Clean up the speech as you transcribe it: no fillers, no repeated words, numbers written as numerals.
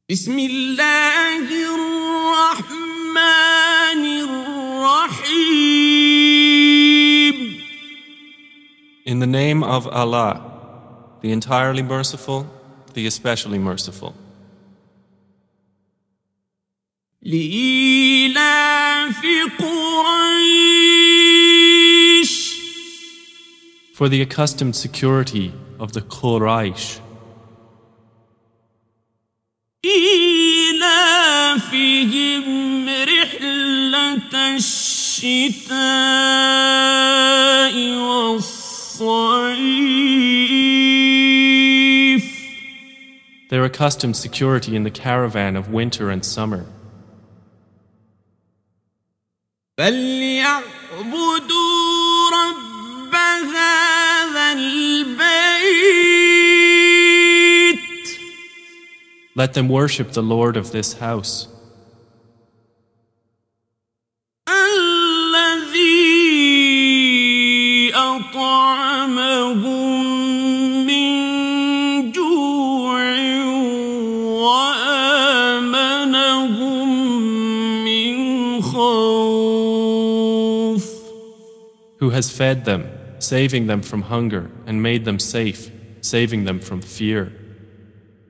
بسم الله الرحمن الرحيم. In the name of Allah, the entirely merciful, the especially merciful. لإيلاف قريش. For the accustomed security of the Quraysh. إيلافهم رحلة الشتاء والصيف. Their accustomed security in the caravan of winter and summer. فليعبدوا رب هذا البيت. Let them worship the Lord of this house. الذي أطعمهم من جوع وآمنهم من خوف. Who has fed them, saving them from hunger, and made them safe, saving them from fear.